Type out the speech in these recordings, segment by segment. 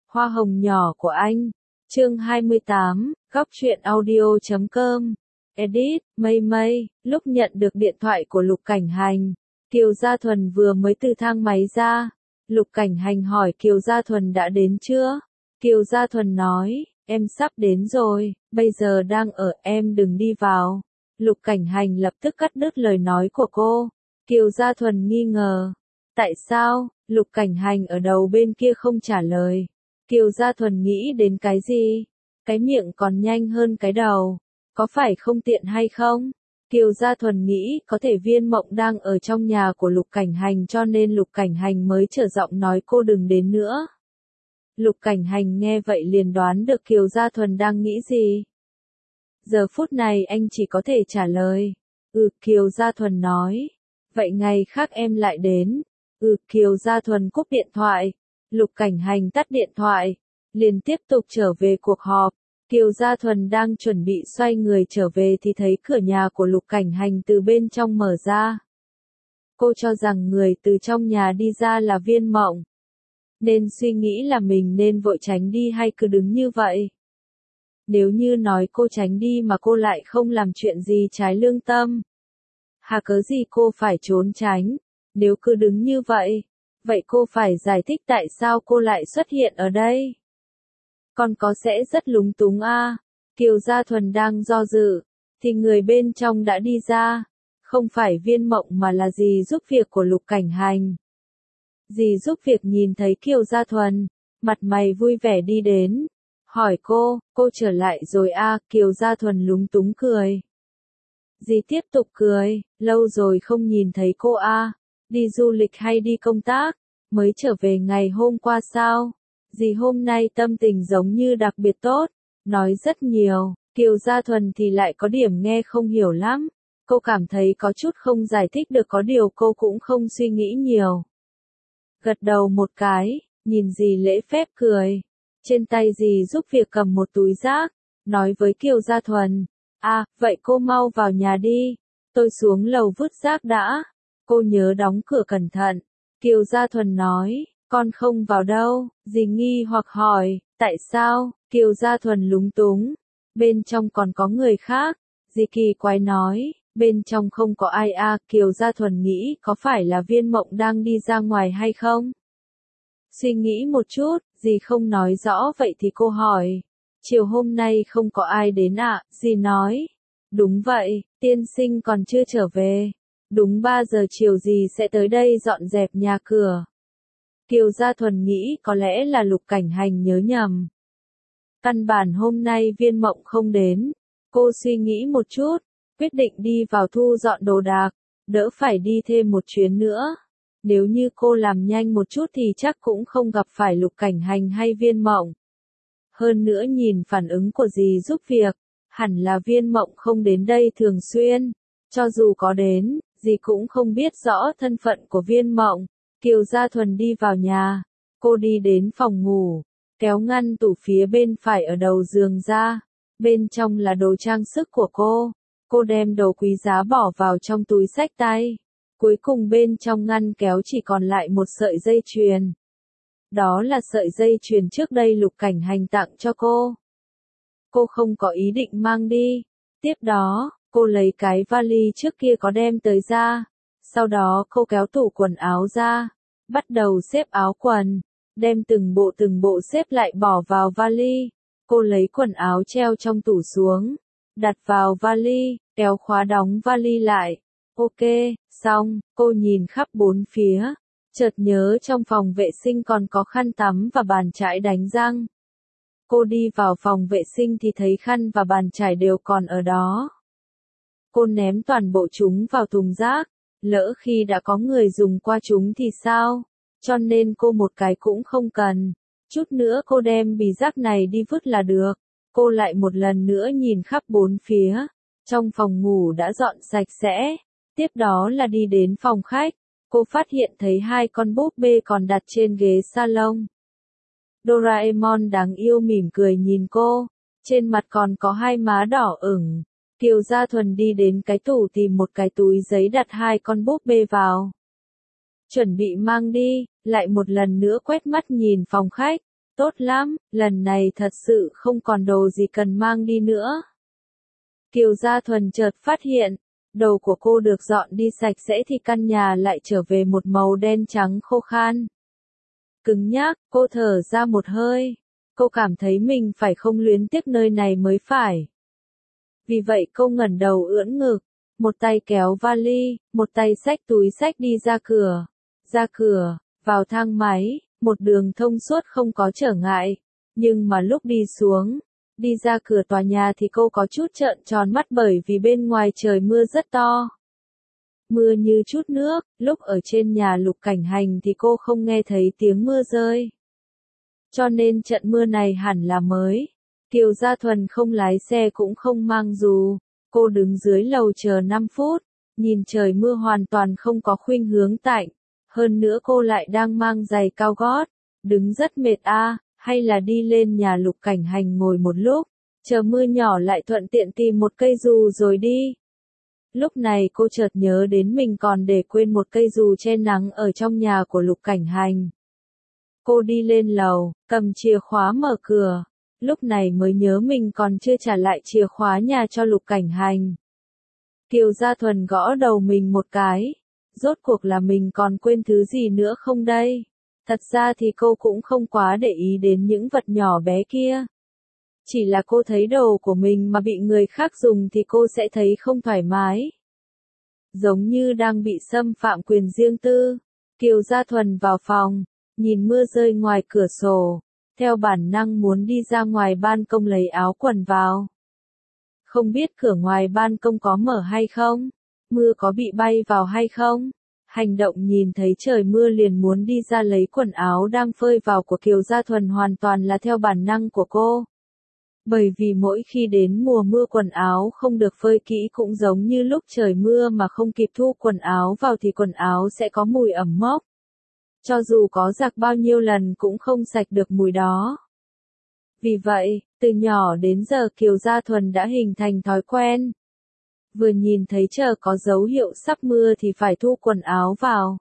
Hoa hồng nhỏ của anh. Chương 28, góc truyện audio.com. Edit, Mây Mây. Lúc nhận được điện thoại của Lục Cảnh Hành, Kiều Gia Thuần vừa mới từ thang máy ra. Lục Cảnh Hành hỏi Kiều Gia Thuần đã đến chưa? Kiều Gia Thuần nói, em sắp đến rồi, bây giờ đang ở, em đừng đi vào. Lục Cảnh Hành lập tức cắt đứt lời nói của cô. Kiều Gia Thuần nghi ngờ. Tại sao? Lục Cảnh Hành ở đầu bên kia không trả lời. Kiều Gia Thuần nghĩ đến cái gì? Cái miệng còn nhanh hơn cái đầu. Có phải không tiện hay không? Kiều Gia Thuần nghĩ có thể Viên Mộng đang ở trong nhà của Lục Cảnh Hành cho nên Lục Cảnh Hành mới trở giọng nói cô đừng đến nữa. Lục Cảnh Hành nghe vậy liền đoán được Kiều Gia Thuần đang nghĩ gì. Giờ phút này anh chỉ có thể trả lời. Kiều Gia Thuần nói. Vậy ngày khác em lại đến. Kiều Gia Thuần cúp điện thoại. Lục Cảnh Hành tắt điện thoại. Liền tiếp tục trở về cuộc họp. Kiều Gia Thuần đang chuẩn bị xoay người trở về thì thấy cửa nhà của Lục Cảnh Hành từ bên trong mở ra. Cô cho rằng người từ trong nhà đi ra là Viên Mộng. Nên suy nghĩ là mình nên vội tránh đi hay cứ đứng như vậy. Nếu như nói cô tránh đi mà cô lại không làm chuyện gì trái lương tâm. Hà cớ gì cô phải trốn tránh, nếu cứ đứng như vậy. Vậy cô phải giải thích tại sao cô lại xuất hiện ở đây. Còn có sẽ rất lúng túng a. Kiều Gia Thuần đang do dự, thì người bên trong đã đi ra. Không phải Viên Mộng mà là dì giúp việc của Lục Cảnh Hành. Dì giúp việc nhìn thấy Kiều Gia Thuần, mặt mày vui vẻ đi đến. Hỏi cô trở lại rồi a. Kiều Gia Thuần lúng túng cười. Dì tiếp tục cười, lâu rồi không nhìn thấy cô a. Đi du lịch hay đi công tác, mới trở về ngày hôm qua sao? Dì hôm nay tâm tình giống như đặc biệt tốt, nói rất nhiều. Kiều Gia Thuần thì lại có điểm nghe không hiểu lắm. Cô cảm thấy có chút không giải thích được, có điều cô cũng không suy nghĩ nhiều. Gật đầu một cái, nhìn dì lễ phép cười. Trên tay dì giúp việc cầm một túi rác, nói với Kiều Gia Thuần. Vậy cô mau vào nhà đi, tôi xuống lầu vứt rác đã. Cô nhớ đóng cửa cẩn thận. Kiều Gia Thuần nói, con không vào đâu. Dì nghi hoặc hỏi, tại sao? Kiều Gia Thuần lúng túng. Bên trong còn có người khác. Dì kỳ quái nói, bên trong không có ai a. Kiều Gia Thuần nghĩ có phải là Viên Mộng đang đi ra ngoài hay không? Suy nghĩ một chút, dì không nói rõ vậy thì cô hỏi. Chiều hôm nay không có ai đến ạ? Dì nói. Đúng vậy, tiên sinh còn chưa trở về. Đúng 3 giờ chiều dì sẽ tới đây dọn dẹp nhà cửa. Kiều Gia Thuần nghĩ có lẽ là Lục Cảnh Hành nhớ nhầm. Căn bản hôm nay Viên Mộng không đến. Cô suy nghĩ một chút, quyết định đi vào thu dọn đồ đạc, đỡ phải đi thêm một chuyến nữa. Nếu như cô làm nhanh một chút thì chắc cũng không gặp phải Lục Cảnh Hành hay Viên Mộng. Hơn nữa nhìn phản ứng của dì giúp việc, hẳn là Viên Mộng không đến đây thường xuyên. Cho dù có đến, dì cũng không biết rõ thân phận của Viên Mộng. Kiều Gia Thuần đi vào nhà. Cô đi đến phòng ngủ, kéo ngăn tủ phía bên phải ở đầu giường ra. Bên trong là đồ trang sức của cô. Cô đem đồ quý giá bỏ vào trong túi xách tay. Cuối cùng bên trong ngăn kéo chỉ còn lại một sợi dây chuyền. Đó là sợi dây chuyền trước đây Lục Cảnh Hành tặng cho cô. Cô không có ý định mang đi. Tiếp đó, cô lấy cái vali trước kia có đem tới ra. Sau đó cô kéo tủ quần áo ra, bắt đầu xếp áo quần, đem từng bộ xếp lại bỏ vào vali. Cô lấy quần áo treo trong tủ xuống, đặt vào vali, kéo khóa đóng vali lại. Ok, xong, cô nhìn khắp bốn phía, chợt nhớ trong phòng vệ sinh còn có khăn tắm và bàn chải đánh răng. Cô đi vào phòng vệ sinh thì thấy khăn và bàn chải đều còn ở đó. Cô ném toàn bộ chúng vào thùng rác, lỡ khi đã có người dùng qua chúng thì sao? Cho nên cô một cái cũng không cần. Chút nữa cô đem bì rác này đi vứt là được. Cô lại một lần nữa nhìn khắp bốn phía. Trong phòng ngủ đã dọn sạch sẽ. Tiếp đó là đi đến phòng khách. Cô phát hiện thấy 2 con búp bê còn đặt trên ghế salon. Doraemon đáng yêu mỉm cười nhìn cô. Trên mặt còn có 2 má đỏ ửng. Kiều Gia Thuần đi đến cái tủ tìm một cái túi giấy đặt 2 con búp bê vào. Chuẩn bị mang đi, lại một lần nữa quét mắt nhìn phòng khách. tốt lắm, lần này thật sự không còn đồ gì cần mang đi nữa. Kiều Gia Thuần chợt phát hiện, đồ của cô được dọn đi sạch sẽ thì căn nhà lại trở về một màu đen trắng khô khan. Cứng nhắc, cô thở ra một hơi. Cô cảm thấy mình phải không luyến tiếc nơi này mới phải. Vì vậy cô ngẩng đầu ưỡn ngực, một tay kéo vali, một tay xách túi xách đi ra cửa. Ra cửa, vào thang máy, một đường thông suốt không có trở ngại. Nhưng mà lúc đi xuống, đi ra cửa tòa nhà thì cô có chút trợn tròn mắt bởi vì bên ngoài trời mưa rất to. Mưa như chút nước, lúc ở trên nhà Lục Cảnh Hành thì cô không nghe thấy tiếng mưa rơi. Cho nên trận mưa này hẳn là mới. Kiều Gia Thuần không lái xe cũng không mang dù. Cô đứng dưới lầu chờ 5 phút, nhìn trời mưa hoàn toàn không có khuynh hướng tạnh. Hơn nữa cô lại đang mang giày cao gót, đứng rất mệt hay là đi lên nhà Lục Cảnh Hành ngồi một lúc, chờ mưa nhỏ lại thuận tiện tìm một cây dù rồi đi. Lúc này cô chợt nhớ đến mình còn để quên một cây dù che nắng ở trong nhà của Lục Cảnh Hành. Cô đi lên lầu, cầm chìa khóa mở cửa, lúc này mới nhớ mình còn chưa trả lại chìa khóa nhà cho Lục Cảnh Hành. Kiều Gia Thuần gõ đầu mình một cái, rốt cuộc là mình còn quên thứ gì nữa không đây? Thật ra thì cô cũng không quá để ý đến những vật nhỏ bé kia. Chỉ là cô thấy đồ của mình mà bị người khác dùng thì cô sẽ thấy không thoải mái. Giống như đang bị xâm phạm quyền riêng tư. Kiều Gia Thuần vào phòng, nhìn mưa rơi ngoài cửa sổ, theo bản năng muốn đi ra ngoài ban công lấy áo quần vào. Không biết cửa ngoài ban công có mở hay không? Mưa có bị bay vào hay không? Hành động nhìn thấy trời mưa liền muốn đi ra lấy quần áo đang phơi vào của Kiều Gia Thuần hoàn toàn là theo bản năng của cô. Bởi vì mỗi khi đến mùa mưa quần áo không được phơi kỹ cũng giống như lúc trời mưa mà không kịp thu quần áo vào thì quần áo sẽ có mùi ẩm mốc. Cho dù có giặt bao nhiêu lần cũng không sạch được mùi đó. Vì vậy, từ nhỏ đến giờ Kiều Gia Thuần đã hình thành thói quen. Vừa nhìn thấy trời có dấu hiệu sắp mưa thì phải thu quần áo vào.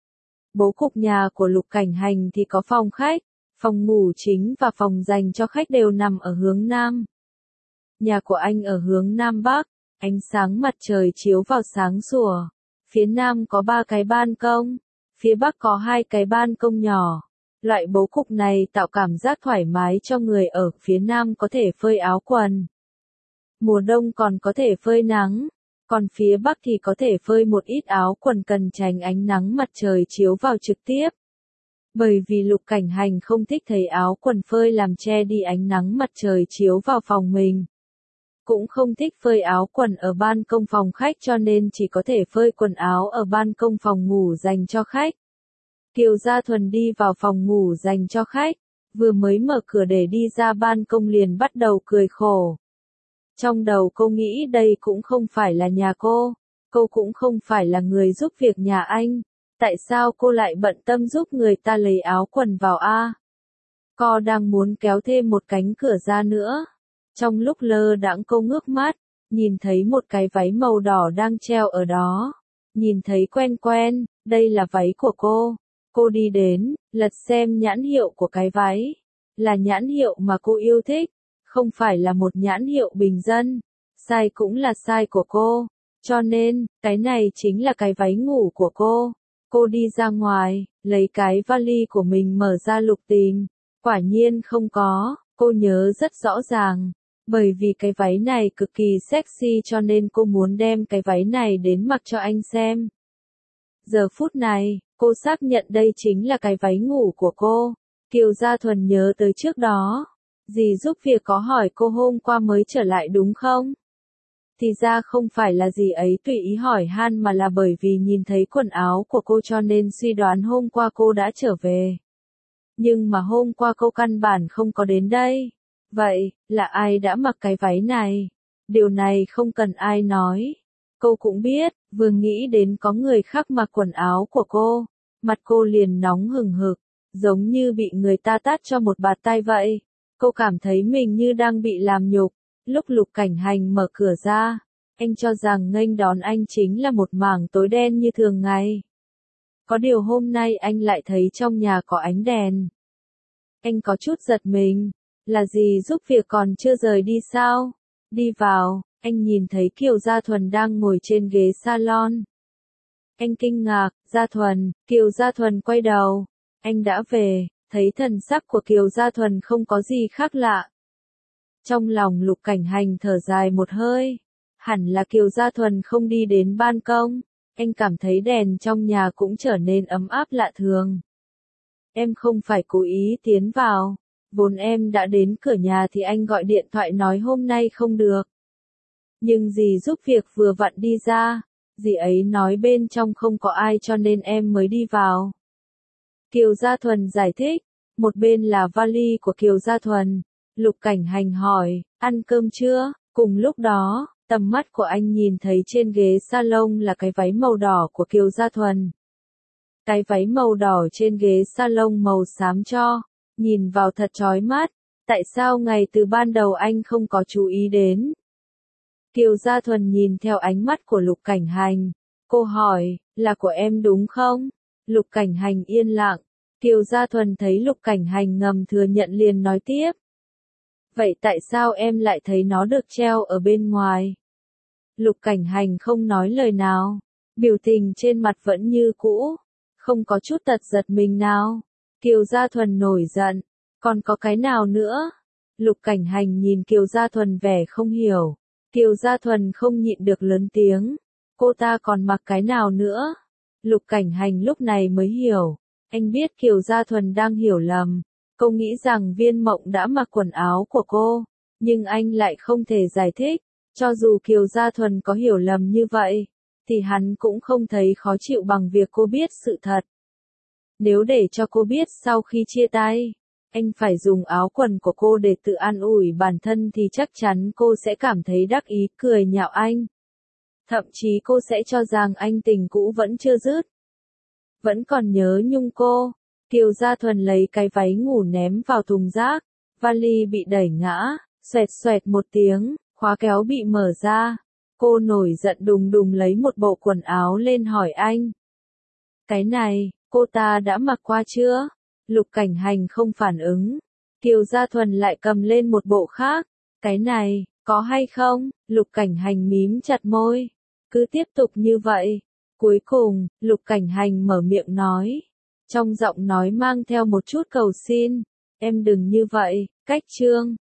Bố cục nhà của Lục Cảnh Hành thì có phòng khách, phòng ngủ chính và phòng dành cho khách đều nằm ở hướng Nam. Nhà của anh ở hướng Nam Bắc, ánh sáng mặt trời chiếu vào sáng sủa. Phía Nam có 3 cái ban công, phía Bắc có 2 cái ban công nhỏ. Loại bố cục này tạo cảm giác thoải mái cho người ở phía Nam có thể phơi áo quần. Mùa đông còn có thể phơi nắng, còn phía Bắc thì có thể phơi một ít áo quần cần tránh ánh nắng mặt trời chiếu vào trực tiếp. Bởi vì Lục Cảnh Hành không thích thấy áo quần phơi làm che đi ánh nắng mặt trời chiếu vào phòng mình. Cũng không thích phơi áo quần ở ban công phòng khách cho nên chỉ có thể phơi quần áo ở ban công phòng ngủ dành cho khách. Kiều Gia Thuần đi vào phòng ngủ dành cho khách, vừa mới mở cửa để đi ra ban công liền bắt đầu cười khổ. Trong đầu cô nghĩ đây cũng không phải là nhà cô cũng không phải là người giúp việc nhà anh, tại sao cô lại bận tâm giúp người ta lấy áo quần vào Cô đang muốn kéo thêm một cánh cửa ra nữa. Trong lúc lơ đãng cô ngước mắt, nhìn thấy một cái váy màu đỏ đang treo ở đó. Nhìn thấy quen quen, đây là váy của cô. Cô đi đến, lật xem nhãn hiệu của cái váy. Là nhãn hiệu mà cô yêu thích, không phải là một nhãn hiệu bình dân. Size cũng là size của cô. Cho nên, cái này chính là cái váy ngủ của cô. Cô đi ra ngoài, lấy cái vali của mình mở ra lục tìm. Quả nhiên không có, cô nhớ rất rõ ràng. Bởi vì cái váy này cực kỳ sexy cho nên cô muốn đem cái váy này đến mặc cho anh xem. Giờ phút này, cô xác nhận đây chính là cái váy ngủ của cô. Kiều Gia Thuần nhớ tới trước đó. Dì giúp việc có hỏi cô hôm qua mới trở lại đúng không? Thì ra không phải là dì ấy tùy ý hỏi han mà là bởi vì nhìn thấy quần áo của cô cho nên suy đoán hôm qua cô đã trở về. Nhưng mà hôm qua cô căn bản không có đến đây. Vậy, là ai đã mặc cái váy này? Điều này không cần ai nói. Cô cũng biết, vừa nghĩ đến có người khác mặc quần áo của cô, mặt cô liền nóng hừng hực, giống như bị người ta tát cho một bạt tay vậy. Cô cảm thấy mình như đang bị làm nhục. Lúc Lục Cảnh Hành mở cửa ra, anh cho rằng nghênh đón anh chính là một mảng tối đen như thường ngày. Có điều hôm nay anh lại thấy trong nhà có ánh đèn. Anh có chút giật mình. Là gì giúp việc còn chưa rời đi sao? Đi vào, anh nhìn thấy Kiều Gia Thuần đang ngồi trên ghế salon. Anh kinh ngạc, Gia Thuần, Kiều Gia Thuần quay đầu. Anh đã về, thấy thần sắc của Kiều Gia Thuần không có gì khác lạ. Trong lòng Lục Cảnh Hành thở dài một hơi. Hẳn là Kiều Gia Thuần không đi đến ban công. Anh cảm thấy đèn trong nhà cũng trở nên ấm áp lạ thường. Em không phải cố ý tiến vào. Vốn em đã đến cửa nhà thì anh gọi điện thoại nói hôm nay không được. Nhưng dì giúp việc vừa vặn đi ra. Dì ấy nói bên trong không có ai cho nên em mới đi vào. Kiều Gia Thuần giải thích. Một bên là vali của Kiều Gia Thuần. Lục Cảnh Hành hỏi, ăn cơm chưa? Cùng lúc đó, tầm mắt của anh nhìn thấy trên ghế salon là cái váy màu đỏ của Kiều Gia Thuần. Cái váy màu đỏ trên ghế salon màu xám cho, nhìn vào thật chói mắt. Tại sao ngày từ ban đầu anh không có chú ý đến? Kiều Gia Thuần nhìn theo ánh mắt của Lục Cảnh Hành. Cô hỏi, là của em đúng không? Lục Cảnh Hành yên lặng. Kiều Gia Thuần thấy Lục Cảnh Hành ngầm thừa nhận liền nói tiếp. Vậy tại sao em lại thấy nó được treo ở bên ngoài? Lục Cảnh Hành không nói lời nào. Biểu tình trên mặt vẫn như cũ. Không có chút tật giật mình nào. Kiều Gia Thuần nổi giận. Còn có cái nào nữa? Lục Cảnh Hành nhìn Kiều Gia Thuần vẻ không hiểu. Kiều Gia Thuần không nhịn được lớn tiếng. Cô ta còn mặc cái nào nữa? Lục Cảnh Hành lúc này mới hiểu. Anh biết Kiều Gia Thuần đang hiểu lầm. Cô nghĩ rằng Viên Mộng đã mặc quần áo của cô. Nhưng anh lại không thể giải thích. Cho dù Kiều Gia Thuần có hiểu lầm như vậy, thì hắn cũng không thấy khó chịu bằng việc cô biết sự thật. Nếu để cho cô biết sau khi chia tay, anh phải dùng áo quần của cô để tự an ủi bản thân thì chắc chắn cô sẽ cảm thấy đắc ý cười nhạo anh. Thậm chí cô sẽ cho rằng anh tình cũ vẫn chưa dứt. Vẫn còn nhớ nhung cô. Kiều Gia Thuần lấy cái váy ngủ ném vào thùng rác. Vali bị đẩy ngã, xoẹt xoẹt một tiếng, khóa kéo bị mở ra. Cô nổi giận đùng đùng lấy một bộ quần áo lên hỏi anh. Cái này, cô ta đã mặc qua chưa? Lục Cảnh Hành không phản ứng. Kiều Gia Thuần lại cầm lên một bộ khác. Cái này, có hay không? Lục Cảnh Hành mím chặt môi. Cứ tiếp tục như vậy. Cuối cùng, Lục Cảnh Hành mở miệng nói. Trong giọng nói mang theo một chút cầu xin. Em đừng như vậy, cách trương.